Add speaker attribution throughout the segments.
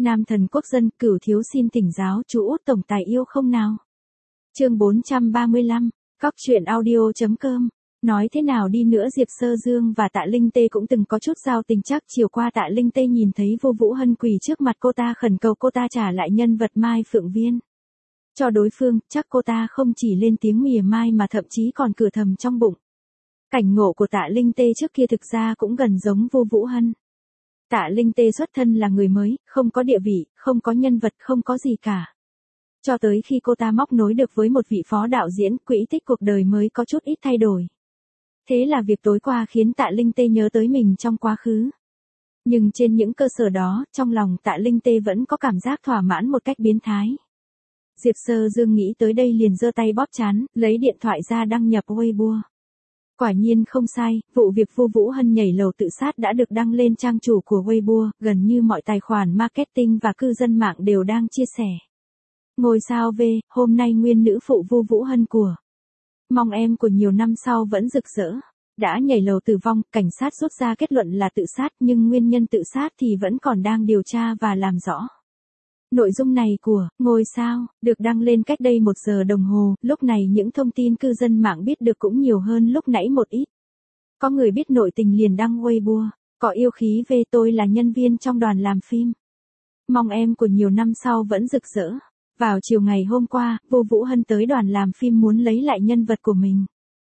Speaker 1: Nam thần quốc dân, Cửu thiếu xin thỉnh giáo chú Út tổng tài yêu không nào. Chương 435, Cóc truyện audio.com. Nói thế nào đi nữa Diệp Sơ Dương và Tạ Linh Tê cũng từng có chút giao tình, chắc chiều qua Tạ Linh Tê nhìn thấy Vô Vũ Hân quỳ trước mặt cô ta khẩn cầu cô ta trả lại nhân vật Mai Phượng Viên cho đối phương, chắc cô ta không chỉ lên tiếng mỉa mai mà thậm chí còn cười thầm trong bụng. Cảnh ngộ của Tạ Linh Tê trước kia thực ra cũng gần giống Vô Vũ Hân. Tạ Linh Tê xuất thân là người mới, không có địa vị, không có nhân vật, không có gì cả. Cho tới khi cô ta móc nối được với một vị phó đạo diễn, quỹ tích cuộc đời mới có chút ít thay đổi. Thế là việc tối qua khiến Tạ Linh Tê nhớ tới mình trong quá khứ. Nhưng trên những cơ sở đó, trong lòng Tạ Linh Tê vẫn có cảm giác thỏa mãn một cách biến thái. Diệp Sơ Dương nghĩ tới đây liền giơ tay bóp trán, lấy điện thoại ra đăng nhập Weibo. Quả nhiên không sai, vụ việc Vô Vũ Hân nhảy lầu tự sát đã được đăng lên trang chủ của Weibo, gần như mọi tài khoản marketing và cư dân mạng đều đang chia sẻ. Ngôi sao V, hôm nay nguyên nữ phụ Vô Vũ Hân của mong em của nhiều năm sau vẫn rực rỡ. Đã nhảy lầu tử vong, cảnh sát rút ra kết luận là tự sát nhưng nguyên nhân tự sát thì vẫn còn đang điều tra và làm rõ. Nội dung này của ngôi sao được đăng lên cách đây 1 giờ đồng hồ, lúc này những thông tin cư dân mạng biết được cũng nhiều hơn lúc nãy một ít. Có người biết nội tình liền đăng Weibo, có yêu khí về tôi là nhân viên trong đoàn làm phim. Mong em của nhiều năm sau vẫn rực rỡ. Vào chiều ngày hôm qua, Vô Vũ Hân tới đoàn làm phim muốn lấy lại nhân vật của mình.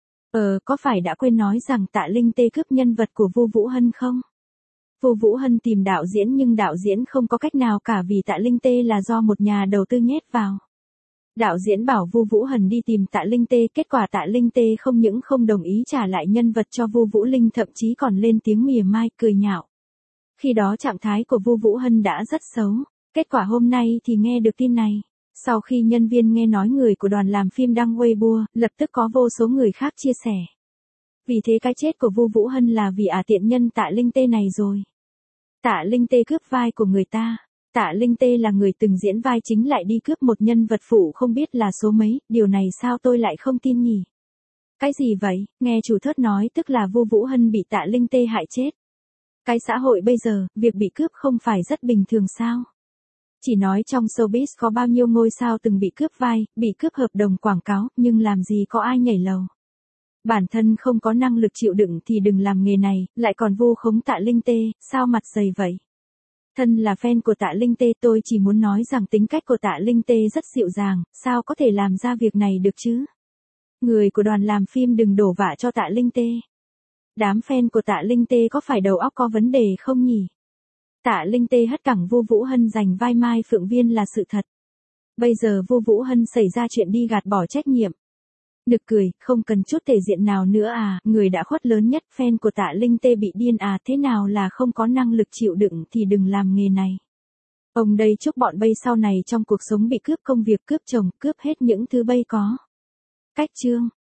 Speaker 1: Có phải đã quên nói rằng Tạ Linh Tê cướp nhân vật của Vô Vũ Hân không? Vô Vũ Hân tìm đạo diễn nhưng đạo diễn không có cách nào cả vì Tạ Linh Tê là do một nhà đầu tư nhét vào. Đạo diễn bảo Vô Vũ Hân đi tìm Tạ Linh Tê, kết quả Tạ Linh Tê không những không đồng ý trả lại nhân vật cho Vô Vũ Linh thậm chí còn lên tiếng mỉa mai, cười nhạo. Khi đó trạng thái của Vô Vũ Hân đã rất xấu, kết quả hôm nay thì nghe được tin này. Sau khi nhân viên nghe nói người của đoàn làm phim đăng Weibo, lập tức có vô số người khác chia sẻ. Vì thế cái chết của Vô Vũ Hân là vì tiện nhân Tạ Linh Tê này rồi. Tạ Linh Tê cướp vai của người ta. Tạ Linh Tê là người từng diễn vai chính lại đi cướp một nhân vật phụ không biết là số mấy, điều này sao tôi lại không tin nhỉ? Cái gì vậy? Nghe chủ thớt nói tức là Vô Vũ Hân bị Tạ Linh Tê hại chết. Cái xã hội bây giờ, việc bị cướp không phải rất bình thường sao? Chỉ nói trong showbiz có bao nhiêu ngôi sao từng bị cướp vai, bị cướp hợp đồng quảng cáo, nhưng làm gì có ai nhảy lầu. Bản thân không có năng lực chịu đựng thì đừng làm nghề này, lại còn vu khống Tạ Linh Tê, sao mặt dày vậy? Thân là fan của Tạ Linh Tê tôi chỉ muốn nói rằng tính cách của Tạ Linh Tê rất dịu dàng, sao có thể làm ra việc này được chứ? Người của đoàn làm phim đừng đổ vạ cho Tạ Linh Tê. Đám fan của Tạ Linh Tê có phải đầu óc có vấn đề không nhỉ? Tạ Linh Tê hất cẳng Vô Vũ Hân giành vai Mai Phượng Viên là sự thật. Bây giờ Vô Vũ Hân xảy ra chuyện đi gạt bỏ trách nhiệm. Nực cười, không cần chút thể diện nào nữa người đã khuất lớn nhất fan của Tạ Linh Tê bị điên thế nào là không có năng lực chịu đựng thì đừng làm nghề này. Ông đây chúc bọn bây sau này trong cuộc sống bị cướp công việc, cướp chồng, cướp hết những thứ bây có. Cách chương